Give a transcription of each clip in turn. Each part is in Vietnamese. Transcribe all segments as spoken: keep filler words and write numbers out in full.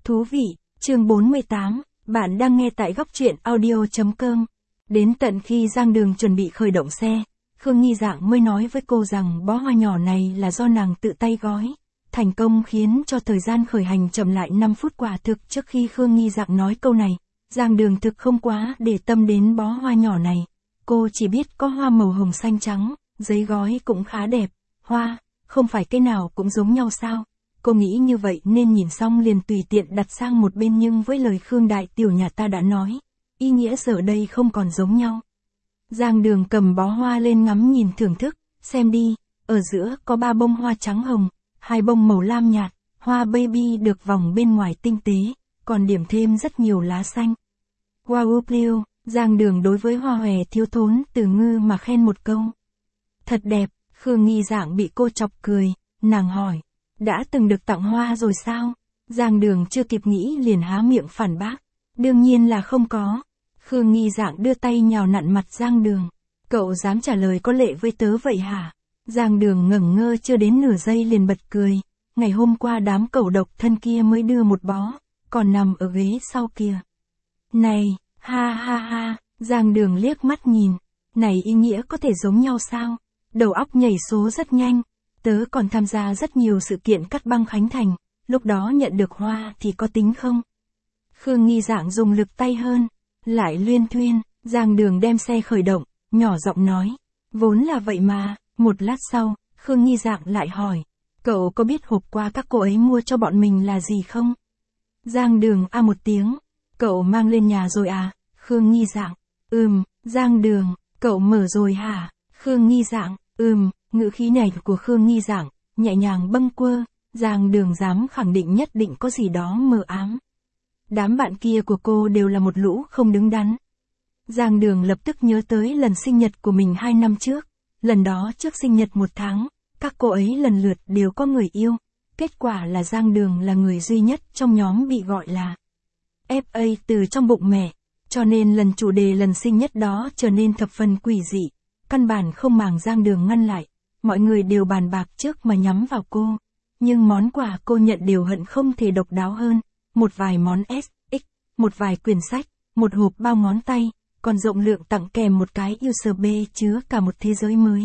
Thú vị, chương bốn mươi tám, bạn đang nghe tại góc truyện audio chấm com. Đến tận khi Giang Đường chuẩn bị khởi động xe, Khương Nghi Dạng mới nói với cô rằng bó hoa nhỏ này là do nàng tự tay gói. Thành công khiến cho thời gian khởi hành chậm lại năm phút. Quả thực trước khi Khương Nghi Dạng nói câu này, Giang Đường thực không quá để tâm đến bó hoa nhỏ này. Cô chỉ biết có hoa màu hồng xanh trắng, giấy gói cũng khá đẹp. Hoa, không phải cái nào cũng giống nhau sao? Cô nghĩ như vậy nên nhìn xong liền tùy tiện đặt sang một bên, nhưng với lời Khương đại tiểu nhà ta đã nói, ý nghĩa giờ đây không còn giống nhau. Giang Đường cầm bó hoa lên ngắm nhìn thưởng thức, xem đi, ở giữa có ba bông hoa trắng hồng, hai bông màu lam nhạt, hoa baby được vòng bên ngoài tinh tế, còn điểm thêm rất nhiều lá xanh. Wow Pleo, Giang Đường đối với hoa hòe thiếu thốn từ ngư mà khen một câu. Thật đẹp, Khương Nghi Dạng bị cô chọc cười, nàng hỏi, đã từng được tặng hoa rồi sao? Giang Đường chưa kịp nghĩ liền há miệng phản bác, đương nhiên là không có. Khương Nghi Dạng đưa tay nhào nặn mặt Giang Đường, cậu dám trả lời có lệ với tớ vậy hả? Giang Đường ngẩn ngơ chưa đến nửa giây liền bật cười, ngày hôm qua đám cẩu độc thân kia mới đưa một bó, còn nằm ở ghế sau kia. Này, ha ha ha, Giang Đường liếc mắt nhìn, này ý nghĩa có thể giống nhau sao? Đầu óc nhảy số rất nhanh, tớ còn tham gia rất nhiều sự kiện cắt băng khánh thành, lúc đó nhận được hoa thì có tính không? Khương Nghi Dạng dùng lực tay hơn, lại luyên thuyên. Giang Đường đem xe khởi động, nhỏ giọng nói, vốn là vậy mà. Một lát sau, Khương Nghi Dạng lại hỏi, cậu có biết hộp quà các cô ấy mua cho bọn mình là gì không? Giang Đường a một tiếng, cậu mang lên nhà rồi à? Khương Nghi Dạng, ừm. Giang Đường, cậu mở rồi hả? Khương Nghi Dạng, ừm. Ngữ khí này của Khương Nghi Dạng nhẹ nhàng bâng quơ, Giang Đường dám khẳng định nhất định có gì đó mờ ám. Đám bạn kia của cô đều là một lũ không đứng đắn. Giang Đường lập tức nhớ tới lần sinh nhật của mình hai năm trước. Lần đó trước sinh nhật một tháng, các cô ấy lần lượt đều có người yêu. Kết quả là Giang Đường là người duy nhất trong nhóm bị gọi là ép a từ trong bụng mẹ. Cho nên lần chủ đề lần sinh nhật đó trở nên thập phần quỷ dị. Căn bản không màng Giang Đường ngăn lại. Mọi người đều bàn bạc trước mà nhắm vào cô. Nhưng món quà cô nhận đều hận không thể độc đáo hơn. Một vài món ét ích, một vài quyển sách, một hộp bao ngón tay, còn rộng lượng tặng kèm một cái u ét bê chứa cả một thế giới mới.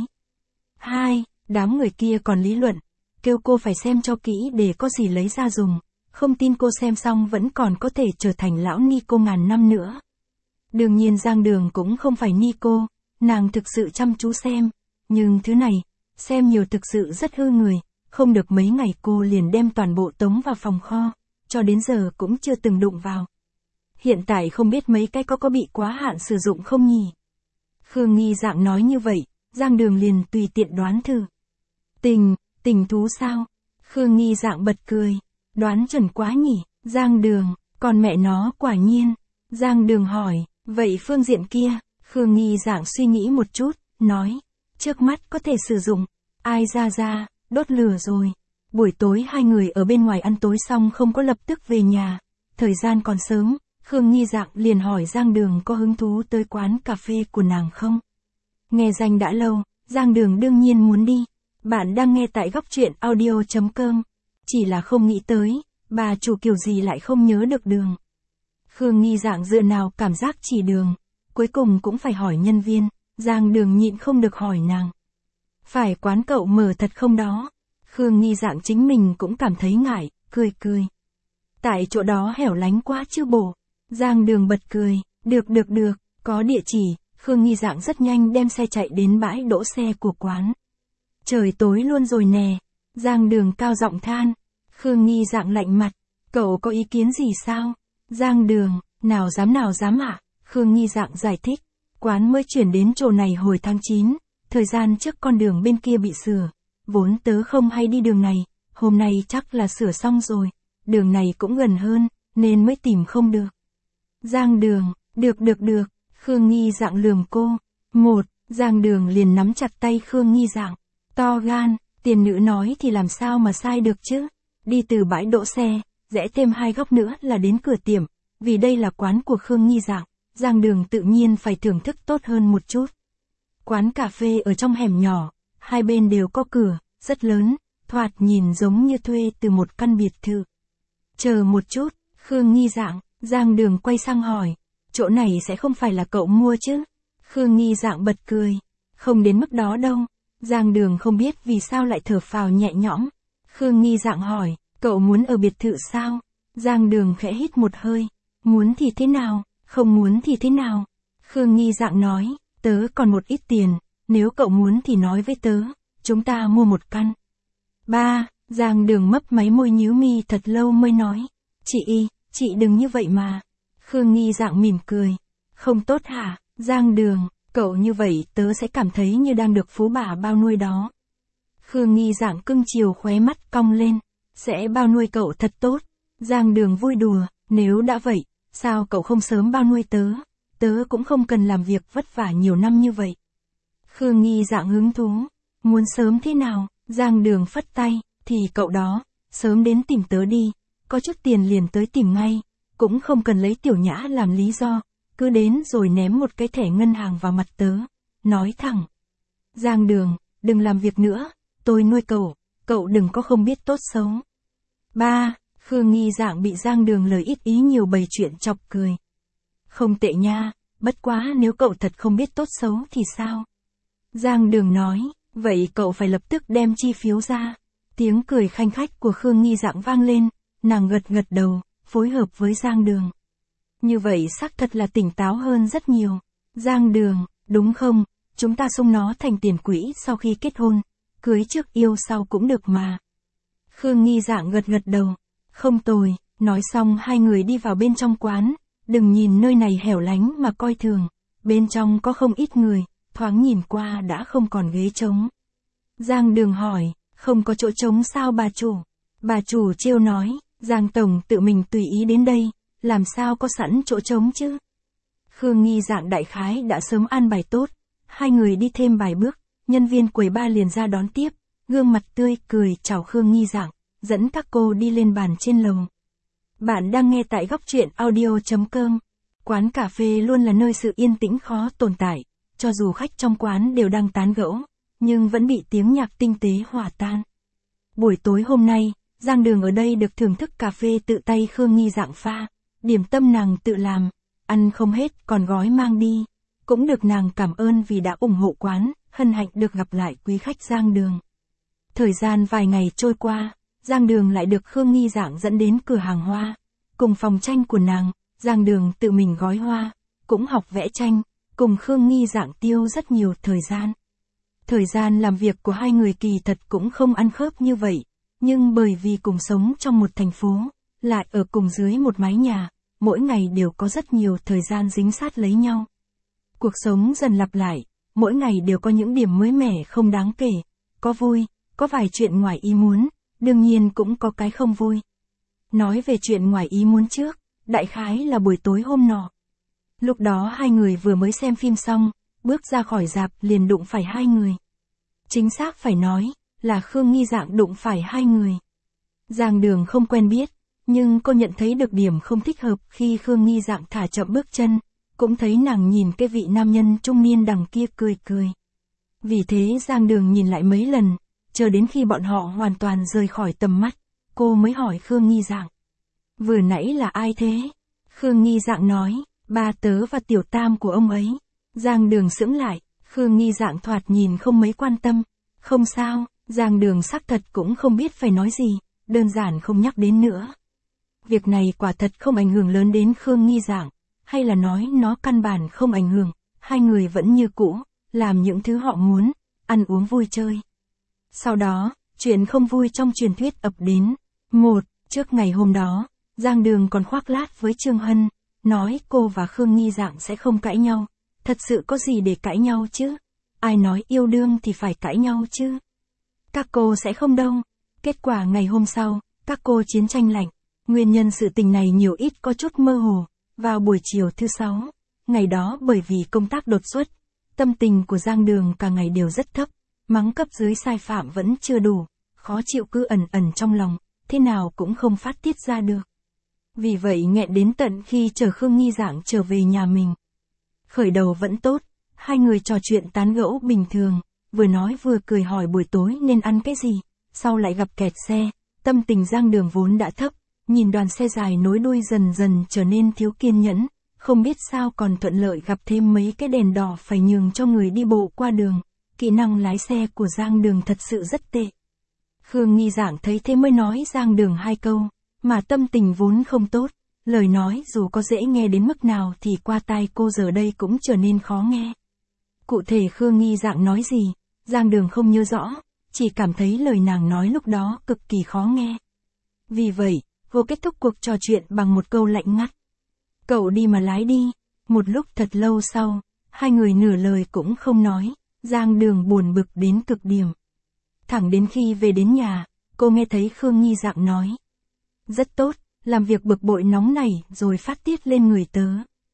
Hai, đám người kia còn lý luận, kêu cô phải xem cho kỹ để có gì lấy ra dùng. Không tin cô xem xong vẫn còn có thể trở thành lão Nico ngàn năm nữa. Đương nhiên Giang Đường cũng không phải Nico, nàng thực sự chăm chú xem. Nhưng thứ này, xem nhiều thực sự rất hư người, không được mấy ngày cô liền đem toàn bộ tống vào phòng kho, cho đến giờ cũng chưa từng đụng vào. Hiện tại không biết mấy cái có có bị quá hạn sử dụng không nhỉ? Khương Nghi Dạng nói như vậy, Giang Đường liền tùy tiện đoán thử. Tình, tình thú sao? Khương Nghi Dạng bật cười, đoán chuẩn quá nhỉ? Giang Đường, còn mẹ nó quả nhiên. Giang Đường hỏi, vậy phương diện kia? Khương Nghi Dạng suy nghĩ một chút, nói, trước mắt có thể sử dụng. Ai ra ra, đốt lửa rồi. Buổi tối hai người ở bên ngoài ăn tối xong không có lập tức về nhà. Thời gian còn sớm, Khương Nghi Dạng liền hỏi Giang Đường có hứng thú tới quán cà phê của nàng không? Nghe danh đã lâu, Giang Đường đương nhiên muốn đi. Bạn đang nghe tại góc truyện audio chấm com. Chỉ là không nghĩ tới, bà chủ kiểu gì lại không nhớ được đường. Khương Nghi Dạng dựa nào cảm giác chỉ đường. Cuối cùng cũng phải hỏi nhân viên, Giang Đường nhịn không được hỏi nàng. Phải quán cậu mở thật không đó? Khương Nghi Dạng chính mình cũng cảm thấy ngại, cười cười. Tại chỗ đó hẻo lánh quá chứ bộ. Giang Đường bật cười, được được được, có địa chỉ. Khương Nghi Dạng rất nhanh đem xe chạy đến bãi đỗ xe của quán. Trời tối luôn rồi nè. Giang Đường cao giọng than. Khương Nghi Dạng lạnh mặt, cậu có ý kiến gì sao? Giang Đường, nào dám nào dám ạ. À? Khương Nghi Dạng giải thích, quán mới chuyển đến chỗ này hồi tháng chín, thời gian trước con đường bên kia bị sửa. Vốn tớ không hay đi đường này, hôm nay chắc là sửa xong rồi. Đường này cũng gần hơn, nên mới tìm không được. Giang Đường, được được được, Khương Nghi Dạng lườm cô. Một, Giang Đường liền nắm chặt tay Khương Nghi Dạng. To gan, tiền nữ nói thì làm sao mà sai được chứ. Đi từ bãi đỗ xe, rẽ thêm hai góc nữa là đến cửa tiệm. Vì đây là quán của Khương Nghi Dạng, Giang Đường tự nhiên phải thưởng thức tốt hơn một chút. Quán cà phê ở trong hẻm nhỏ, hai bên đều có cửa, rất lớn, thoạt nhìn giống như thuê từ một căn biệt thự. Chờ một chút, Khương Nghi Dạng, Giang Đường quay sang hỏi, chỗ này sẽ không phải là cậu mua chứ? Khương Nghi Dạng bật cười, không đến mức đó đâu. Giang Đường không biết vì sao lại thở phào nhẹ nhõm. Khương Nghi Dạng hỏi, cậu muốn ở biệt thự sao? Giang Đường khẽ hít một hơi, muốn thì thế nào, không muốn thì thế nào? Khương Nghi Dạng nói, tớ còn một ít tiền, nếu cậu muốn thì nói với tớ, chúng ta mua một căn. Ba, Giang Đường mấp máy môi nhíu mi thật lâu mới nói, chị y, chị đừng như vậy mà. Khương Nghi Dạng mỉm cười, không tốt hả? Giang Đường, cậu như vậy tớ sẽ cảm thấy như đang được phú bà bao nuôi đó. Khương Nghi Dạng cưng chiều khóe mắt cong lên, sẽ bao nuôi cậu thật tốt. Giang Đường vui đùa, nếu đã vậy, sao cậu không sớm bao nuôi tớ? Tớ cũng không cần làm việc vất vả nhiều năm như vậy. Khương Nghi Dạng hứng thú, muốn sớm thế nào? Giang Đường phất tay, thì cậu đó, sớm đến tìm tớ đi, có chút tiền liền tới tìm ngay, cũng không cần lấy Tiểu Nhã làm lý do, cứ đến rồi ném một cái thẻ ngân hàng vào mặt tớ, nói thẳng. Giang Đường, đừng làm việc nữa, tôi nuôi cậu, cậu đừng có không biết tốt xấu. Ba, Khương Nghi Dạng bị Giang Đường lời ít ý nhiều bày chuyện chọc cười. Không tệ nha, bất quá nếu cậu thật không biết tốt xấu thì sao? Giang Đường nói, vậy cậu phải lập tức đem chi phiếu ra. Tiếng cười khanh khách của Khương Nghi Dạng vang lên, nàng gật gật đầu, phối hợp với Giang Đường. Như vậy xác thật là tỉnh táo hơn rất nhiều. Giang Đường, đúng không, chúng ta xung nó thành tiền quỹ sau khi kết hôn, cưới trước yêu sau cũng được mà. Khương Nghi Dạng gật gật đầu, không tồi, nói xong hai người đi vào bên trong quán, đừng nhìn nơi này hẻo lánh mà coi thường, bên trong có không ít người, thoáng nhìn qua đã không còn ghế trống. Giang Đường hỏi, không có chỗ trống sao bà chủ? Bà chủ trêu nói, Giang Tổng tự mình tùy ý đến đây, làm sao có sẵn chỗ trống chứ? Khương Nghi Dạng đại khái đã sớm an bài tốt, hai người đi thêm vài bước, nhân viên quầy ba liền ra đón tiếp, gương mặt tươi cười chào Khương Nghi Dạng, dẫn các cô đi lên bàn trên lầu. Bạn đang nghe tại góc truyện audio chấm com. Quán cà phê luôn là nơi sự yên tĩnh khó tồn tại, cho dù khách trong quán đều đang tán gẫu, nhưng vẫn bị tiếng nhạc tinh tế hòa tan. Buổi tối hôm nay, Giang Đường ở đây được thưởng thức cà phê tự tay Khương Nghi Dạng pha, điểm tâm nàng tự làm, ăn không hết còn gói mang đi, cũng được nàng cảm ơn vì đã ủng hộ quán, hân hạnh được gặp lại quý khách Giang Đường. Thời gian vài ngày trôi qua, Giang Đường lại được Khương Nghi Dạng dẫn đến cửa hàng hoa, cùng phòng tranh của nàng, Giang Đường tự mình gói hoa, cũng học vẽ tranh, cùng Khương Nghi Dạng tiêu rất nhiều thời gian. Thời gian làm việc của hai người kỳ thật cũng không ăn khớp như vậy, nhưng bởi vì cùng sống trong một thành phố, lại ở cùng dưới một mái nhà, mỗi ngày đều có rất nhiều thời gian dính sát lấy nhau. Cuộc sống dần lặp lại, mỗi ngày đều có những điểm mới mẻ không đáng kể, có vui, có vài chuyện ngoài ý muốn, đương nhiên cũng có cái không vui. Nói về chuyện ngoài ý muốn trước, đại khái là buổi tối hôm nọ. Lúc đó hai người vừa mới xem phim xong, bước ra khỏi rạp liền đụng phải hai người. Chính xác phải nói, là Khương Nghi Dạng đụng phải hai người. Giang Đường không quen biết, nhưng cô nhận thấy được điểm không thích hợp khi Khương Nghi Dạng thả chậm bước chân, cũng thấy nàng nhìn cái vị nam nhân trung niên đằng kia cười cười. Vì thế Giang Đường nhìn lại mấy lần, chờ đến khi bọn họ hoàn toàn rời khỏi tầm mắt, cô mới hỏi Khương Nghi Dạng. Vừa nãy là ai thế? Khương Nghi Dạng nói, ba tớ và tiểu tam của ông ấy. Giang Đường sững lại, Khương Nghi Dạng thoạt nhìn không mấy quan tâm. Không sao, Giang Đường xác thật cũng không biết phải nói gì, đơn giản không nhắc đến nữa. Việc này quả thật không ảnh hưởng lớn đến Khương Nghi Dạng, hay là nói nó căn bản không ảnh hưởng, hai người vẫn như cũ, làm những thứ họ muốn, ăn uống vui chơi. Sau đó, chuyện không vui trong truyền thuyết ập đến. Một, trước ngày hôm đó, Giang Đường còn khoác lác với Trương Hân, nói cô và Khương Nghi Dạng sẽ không cãi nhau. Thật sự có gì để cãi nhau chứ? Ai nói yêu đương thì phải cãi nhau chứ? Các cô sẽ không đâu. Kết quả ngày hôm sau, các cô chiến tranh lạnh. Nguyên nhân sự tình này nhiều ít có chút mơ hồ. Vào buổi chiều thứ sáu, ngày đó bởi vì công tác đột xuất, tâm tình của Giang Đường cả ngày đều rất thấp, mắng cấp dưới sai phạm vẫn chưa đủ, khó chịu cứ ẩn ẩn trong lòng, thế nào cũng không phát tiết ra được. Vì vậy nghẹn đến tận khi chờ Khương Nghi Dạng trở về nhà mình. Khởi đầu vẫn tốt, hai người trò chuyện tán gẫu bình thường, vừa nói vừa cười hỏi buổi tối nên ăn cái gì, sau lại gặp kẹt xe, tâm tình Giang Đường vốn đã thấp, nhìn đoàn xe dài nối đuôi dần dần trở nên thiếu kiên nhẫn, không biết sao còn thuận lợi gặp thêm mấy cái đèn đỏ phải nhường cho người đi bộ qua đường, kỹ năng lái xe của Giang Đường thật sự rất tệ. Khương Nghi Dạng thấy thế mới nói Giang Đường hai câu, mà tâm tình vốn không tốt, lời nói dù có dễ nghe đến mức nào thì qua tai cô giờ đây cũng trở nên khó nghe. Cụ thể Khương Nghi Dạng nói gì, Giang Đường không nhớ rõ, chỉ cảm thấy lời nàng nói lúc đó cực kỳ khó nghe. Vì vậy, cô kết thúc cuộc trò chuyện bằng một câu lạnh ngắt. Cậu đi mà lái đi. Một lúc thật lâu sau, hai người nửa lời cũng không nói, Giang Đường buồn bực đến cực điểm. Thẳng đến khi về đến nhà, cô nghe thấy Khương Nghi Dạng nói. Rất tốt, làm việc bực bội nóng này rồi phát tiết lên người tớ.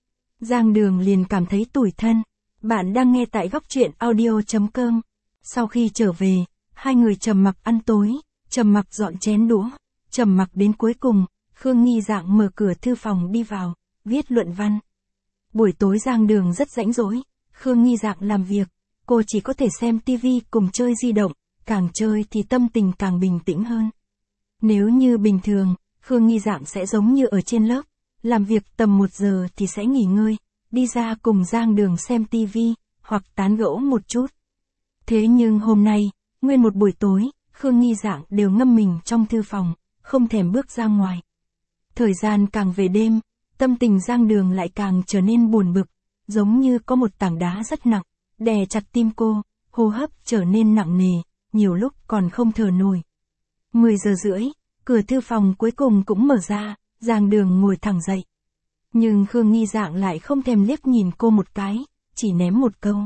Giang Đường liền cảm thấy tủi thân. Bạn đang nghe tại góc truyện audio chấm com. Sau khi trở về, hai người trầm mặc ăn tối, trầm mặc dọn chén đũa, trầm mặc đến cuối cùng, Khương Nghi Dạng mở cửa thư phòng đi vào, viết luận văn. Buổi tối Giang Đường rất rãnh rỗi, Khương Nghi Dạng làm việc, cô chỉ có thể xem tivi cùng chơi di động, càng chơi thì tâm tình càng bình tĩnh hơn. Nếu như bình thường, Khương Nghi Dạng sẽ giống như ở trên lớp, làm việc tầm một giờ thì sẽ nghỉ ngơi, đi ra cùng Giang Đường xem tivi, hoặc tán gẫu một chút. Thế nhưng hôm nay, nguyên một buổi tối, Khương Nghi Dạng đều ngâm mình trong thư phòng, không thèm bước ra ngoài. Thời gian càng về đêm, tâm tình Giang Đường lại càng trở nên buồn bực, giống như có một tảng đá rất nặng, đè chặt tim cô, hô hấp trở nên nặng nề, nhiều lúc còn không thở nổi. mười giờ rưỡi, cửa thư phòng cuối cùng cũng mở ra, Giang Đường ngồi thẳng dậy. Nhưng Khương Nghi Dạng lại không thèm liếc nhìn cô một cái, chỉ ném một câu.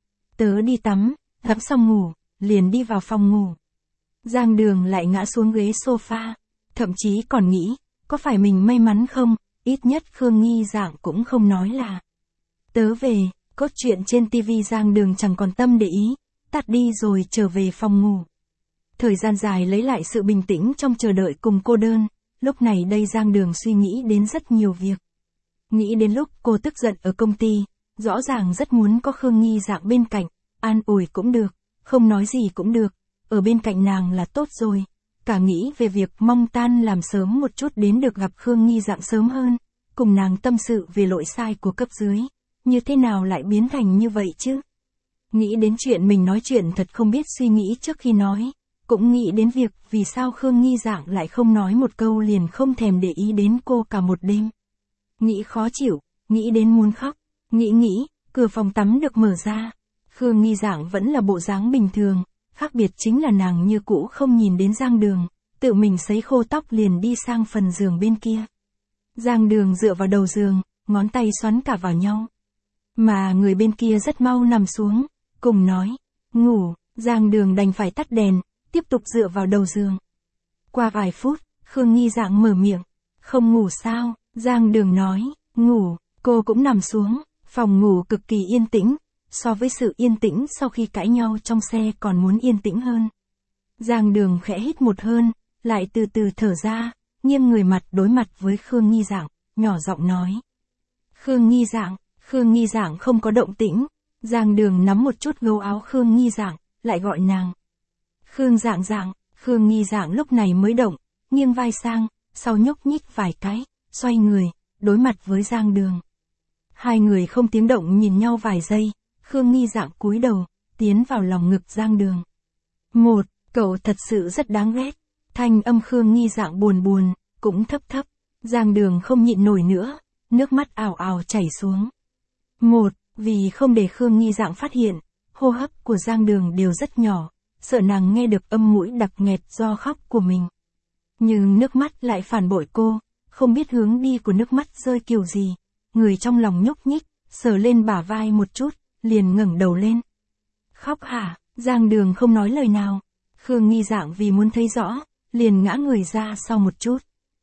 Tớ đi tắm, tắm xong ngủ, liền đi vào phòng ngủ. Giang Đường lại ngã xuống ghế sofa, thậm chí còn nghĩ, có phải mình may mắn không, ít nhất Khương Nghi Dạng cũng không nói là. Tớ về, cốt truyện trên tivi Giang Đường chẳng còn tâm để ý, tắt đi rồi trở về phòng ngủ. Thời gian dài lấy lại sự bình tĩnh trong chờ đợi cùng cô đơn, lúc này đây Giang Đường suy nghĩ đến rất nhiều việc. Nghĩ đến lúc cô tức giận ở công ty, rõ ràng rất muốn có Khương Nghi Dạng bên cạnh, an ủi cũng được, không nói gì cũng được, ở bên cạnh nàng là tốt rồi. Cả nghĩ về việc mong tan làm sớm một chút đến được gặp Khương Nghi Dạng sớm hơn, cùng nàng tâm sự về lỗi sai của cấp dưới, như thế nào lại biến thành như vậy chứ? Nghĩ đến chuyện mình nói chuyện thật không biết suy nghĩ trước khi nói, cũng nghĩ đến việc vì sao Khương Nghi Dạng lại không nói một câu liền không thèm để ý đến cô cả một đêm. Nghĩ khó chịu, nghĩ đến muốn khóc, nghĩ nghĩ, cửa phòng tắm được mở ra. Khương Nghi Dạng vẫn là bộ dáng bình thường, khác biệt chính là nàng như cũ không nhìn đến Giang Đường, tự mình sấy khô tóc liền đi sang phần giường bên kia. Giang Đường dựa vào đầu giường, ngón tay xoắn cả vào nhau. Mà người bên kia rất mau nằm xuống, cùng nói, ngủ, Giang Đường đành phải tắt đèn, tiếp tục dựa vào đầu giường. Qua vài phút, Khương Nghi Dạng mở miệng, không ngủ sao, Giang Đường nói, ngủ, cô cũng nằm xuống, phòng ngủ cực kỳ yên tĩnh, so với sự yên tĩnh sau khi cãi nhau trong xe còn muốn yên tĩnh hơn. Giang Đường khẽ hít một hơi, lại từ từ thở ra, nghiêng người mặt đối mặt với Khương Nghi Dạng, nhỏ giọng nói. Khương Nghi Dạng, Khương Nghi Dạng không có động tĩnh, Giang Đường nắm một chút gấu áo Khương Nghi Dạng, lại gọi nàng. Khương Dạng Dạng, Khương Nghi Dạng lúc này mới động, nghiêng vai sang, sau nhúc nhích vài cái, xoay người, đối mặt với Giang Đường. Hai người không tiếng động nhìn nhau vài giây, Khương Nghi Dạng cúi đầu, tiến vào lòng ngực Giang Đường. Một, cậu thật sự rất đáng ghét. Thanh âm Khương Nghi Dạng buồn buồn, cũng thấp thấp. Giang Đường không nhịn nổi nữa, nước mắt ào ào chảy xuống. Một, vì không để Khương Nghi Dạng phát hiện, hô hấp của Giang Đường đều rất nhỏ, sợ nàng nghe được âm mũi đặc nghẹt do khóc của mình. Nhưng nước mắt lại phản bội cô, không biết hướng đi của nước mắt rơi kiểu gì. Người trong lòng nhúc nhích, sờ lên bả vai một chút, liền ngẩng đầu lên. Khóc hả? Giang Đường không nói lời nào. Khương Nghi Dạng vì muốn thấy rõ, liền ngã người ra sau một chút.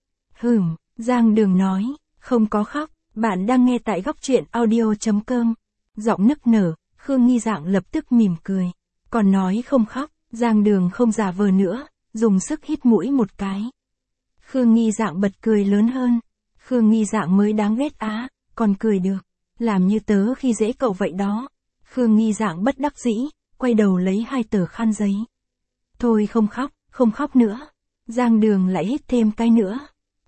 Hửm, Giang Đường nói, không có khóc, bạn đang nghe tại góc truyện audio chấm com. Giọng nức nở, Khương Nghi Dạng lập tức mỉm cười. Còn nói không khóc, Giang Đường không giả vờ nữa, dùng sức hít mũi một cái. Khương Nghi Dạng bật cười lớn hơn. Khương Nghi Dạng mới đáng ghét á, còn cười được. Làm như tớ khi dễ cậu vậy đó. Khương Nghi Dạng bất đắc dĩ, quay đầu lấy hai tờ khăn giấy. Thôi không khóc, không khóc nữa. Giang Đường lại hít thêm cái nữa.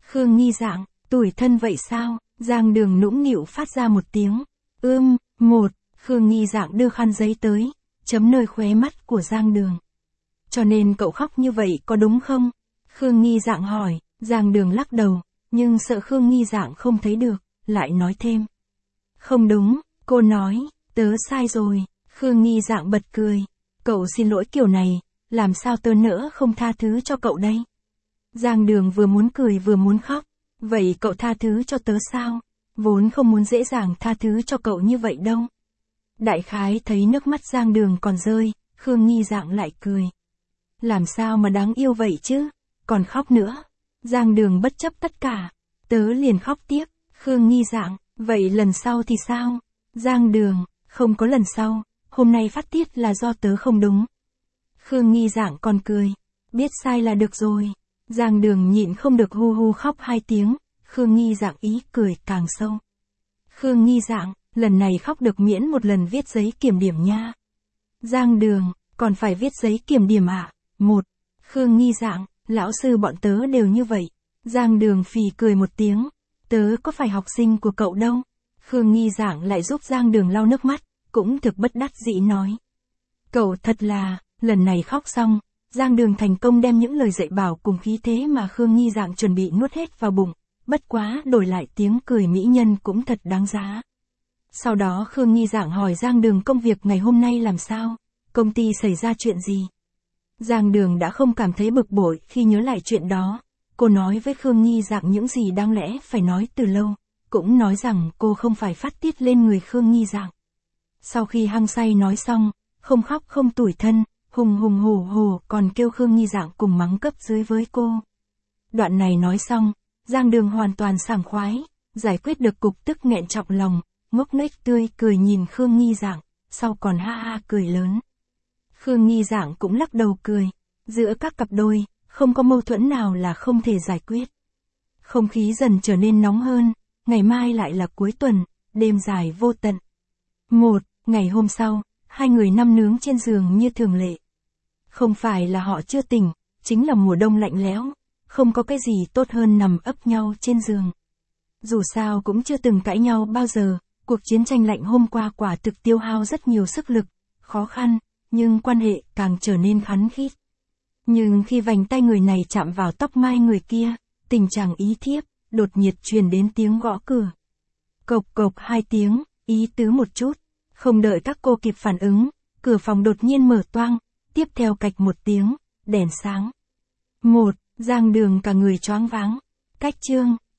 Khương Nghi Dạng, tủi thân vậy sao? Giang Đường nũng nịu phát ra một tiếng. Ưm, một, Khương Nghi Dạng đưa khăn giấy tới, chấm nơi khóe mắt của Giang Đường. Cho nên cậu khóc như vậy có đúng không? Khương Nghi Dạng hỏi, Giang Đường lắc đầu, nhưng sợ Khương Nghi Dạng không thấy được, lại nói thêm. Không đúng, cô nói, tớ sai rồi. Khương Nghi Dạng bật cười. Cậu xin lỗi kiểu này, làm sao tớ nỡ không tha thứ cho cậu đây? Giang Đường vừa muốn cười vừa muốn khóc. Vậy cậu tha thứ cho tớ sao? Vốn không muốn dễ dàng tha thứ cho cậu như vậy đâu. Đại khái thấy nước mắt Giang Đường còn rơi, Khương Nghi Dạng lại cười. Làm sao mà đáng yêu vậy chứ? Còn khóc nữa. Giang Đường bất chấp tất cả. Tớ liền khóc tiếp. Khương Nghi Dạng, vậy lần sau thì sao? Giang Đường, không có lần sau. Hôm nay phát tiết là do tớ không đúng. Khương Nghi Dạng còn cười. Biết sai là được rồi. Giang Đường nhịn không được hu hu khóc hai tiếng. Khương Nghi Dạng ý cười càng sâu. Khương Nghi Dạng, lần này khóc được miễn một lần viết giấy kiểm điểm nha. Giang Đường, còn phải viết giấy kiểm điểm à? Một. Khương Nghi Dạng, lão sư bọn tớ đều như vậy. Giang Đường phì cười một tiếng. Tớ có phải học sinh của cậu đâu. Khương Nghi Dạng lại giúp Giang Đường lau nước mắt, cũng thực bất đắc dĩ nói. Cậu thật là, lần này khóc xong, Giang Đường thành công đem những lời dạy bảo cùng khí thế mà Khương Nghi Dạng chuẩn bị nuốt hết vào bụng, bất quá đổi lại tiếng cười mỹ nhân cũng thật đáng giá. Sau đó Khương Nghi Dạng hỏi Giang Đường công việc ngày hôm nay làm sao, công ty xảy ra chuyện gì. Giang Đường đã không cảm thấy bực bội khi nhớ lại chuyện đó, cô nói với Khương Nghi Dạng những gì đáng lẽ phải nói từ lâu, cũng nói rằng cô không phải phát tiết lên người Khương Nghi Dạng. Sau khi hăng say nói xong, không khóc không tủi thân, hùng hùng hổ hổ còn kêu Khương Nghi Dạng cùng mắng cấp dưới với cô. Đoạn này nói xong, Giang Đường hoàn toàn sảng khoái, giải quyết được cục tức nghẹn trong lòng, ngốc nghếch tươi cười nhìn Khương Nghi Dạng, sau còn ha ha cười lớn. Khương Nghi Dạng cũng lắc đầu cười, giữa các cặp đôi, không có mâu thuẫn nào là không thể giải quyết. Không khí dần trở nên nóng hơn, ngày mai lại là cuối tuần, đêm dài vô tận. Một, ngày hôm sau, hai người nằm nướng trên giường như thường lệ. Không phải là họ chưa tỉnh, chính là mùa đông lạnh lẽo, không có cái gì tốt hơn nằm ấp nhau trên giường. Dù sao cũng chưa từng cãi nhau bao giờ, cuộc chiến tranh lạnh hôm qua quả thực tiêu hao rất nhiều sức lực, khó khăn, nhưng quan hệ càng trở nên khăng khít. Nhưng khi vành tay người này chạm vào tóc mai người kia, tình trạng ý thiếp, đột nhiệt truyền đến tiếng gõ cửa. Cộc cộc hai tiếng, ý tứ một chút. Không đợi các cô kịp phản ứng, cửa phòng đột nhiên mở toang, tiếp theo cạch một tiếng, đèn sáng. Một, Giang Đường cả người choáng váng. Cách chương.